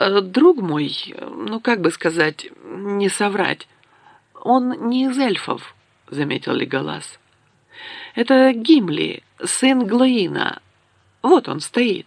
Друг мой, ну как бы сказать, не соврать, он не из эльфов, заметил Леголас. Это Гимли, сын Глоина. Вот он стоит.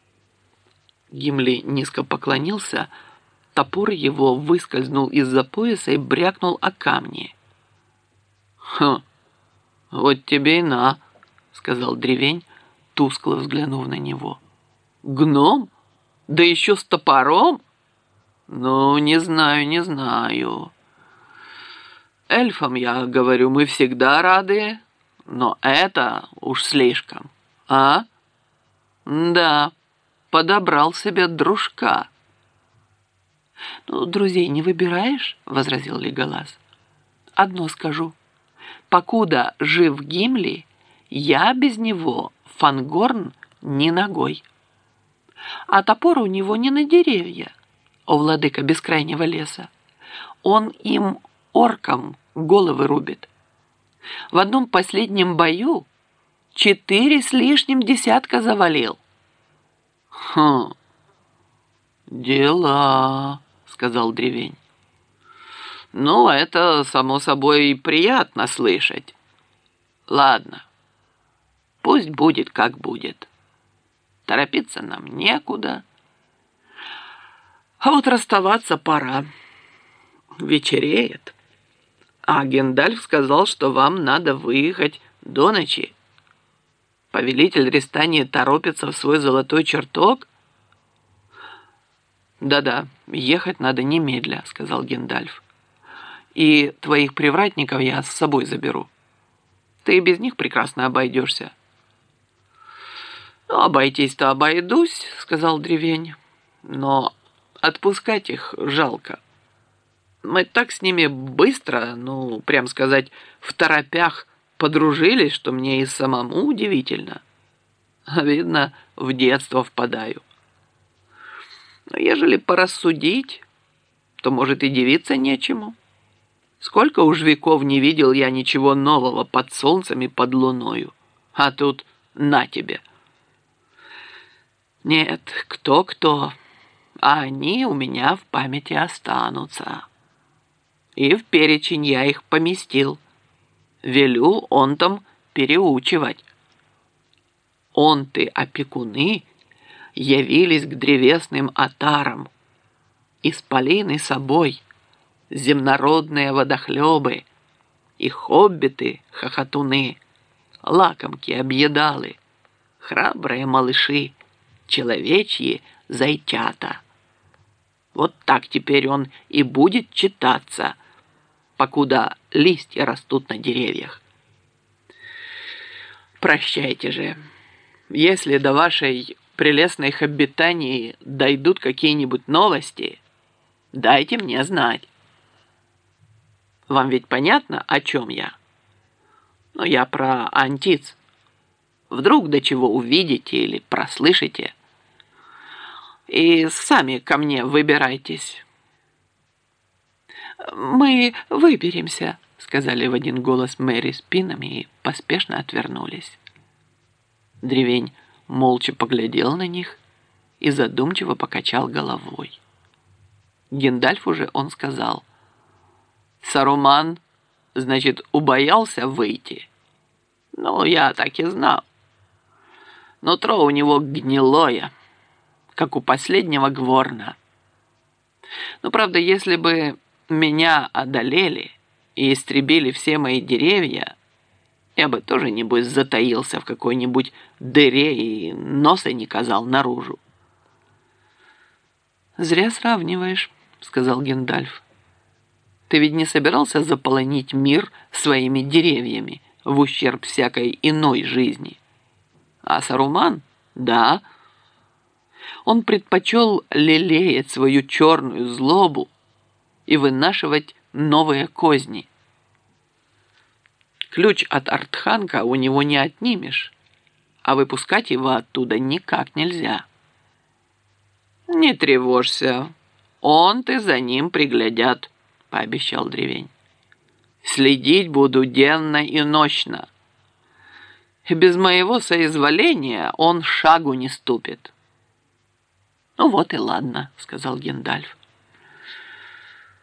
Гимли низко поклонился, топор его выскользнул из-за пояса и брякнул о камни. «Хм, вот тебе и на», — сказал древень, тускло взглянув на него. «Гном? Да еще с топором? Ну, не знаю, не знаю. Эльфам, я говорю, мы всегда рады, но это уж слишком, а? Да, подобрал себе дружка». «Ну, друзей не выбираешь?» — возразил Леголас. «Одно скажу. Покуда жив Гимли, я без него Фангорн ни ногой. А топор у него не на деревья, о владыка бескрайнего леса. Он им оркам головы рубит. В одном последнем бою 4 с лишним десятка завалил». «Хм, дела», — сказал древень. «Ну, это, само собой, приятно слышать. Ладно, пусть будет, как будет. Торопиться нам некуда. А вот расставаться пора. Вечереет. А Гендальф сказал, что вам надо выехать до ночи. Повелитель Ристании торопится в свой золотой чертог?» «Да-да, ехать надо немедля», — сказал Гендальф. «И твоих привратников я с собой заберу. Ты без них прекрасно обойдешься». «Ну, обойтись-то обойдусь», — сказал древень. «Но отпускать их жалко. Мы так с ними быстро, ну, прям сказать, второпях подружились, что мне и самому удивительно. Видно, в детство впадаю. Но ежели порассудить, то, может, и дивиться нечему. Сколько уж веков не видел я ничего нового под солнцем и под луною. А тут на тебе». Нет, кто-кто, а они у меня в памяти останутся. И в перечень я их поместил. Велю он там переучивать. Опекуны явились к древесным отарам. Исполины собой, земнородные водохлебы и хоббиты-хохотуны, лакомки-объедалы, храбрые малыши, человечьи зайчата. Вот так теперь он и будет читаться, покуда листья растут на деревьях. Прощайте же. Если до вашей прелестной хоббитании дойдут какие-нибудь новости, дайте мне знать. Вам ведь понятно, о чем я? Ну, я про Антиц. Вдруг до чего увидите или прослышите. И сами ко мне выбирайтесь». «Мы выберемся», — сказали в один голос Мэри спинами и поспешно отвернулись. Древень молча поглядел на них и задумчиво покачал головой. Гендальфу же он сказал: «Саруман, значит, убоялся выйти? Ну, я так и знал. Нутро у него гнилое, как у последнего гворна. Но, правда, если бы меня одолели и истребили все мои деревья, я бы тоже, небось, затаился в какой-нибудь дыре и носа не казал наружу». «Зря сравниваешь», — сказал Гендальф. «Ты ведь не собирался заполонить мир своими деревьями в ущерб всякой иной жизни? А Саруман, да, он предпочел лелеять свою черную злобу и вынашивать новые козни. Ключ от Артханка у него не отнимешь, а выпускать его оттуда никак нельзя». «Не тревожься, он-то за ним приглядят», — пообещал древень. «Следить буду денно и нощно. И без моего соизволения он шагу не ступит». «Ну вот и ладно», — сказал Гендальф.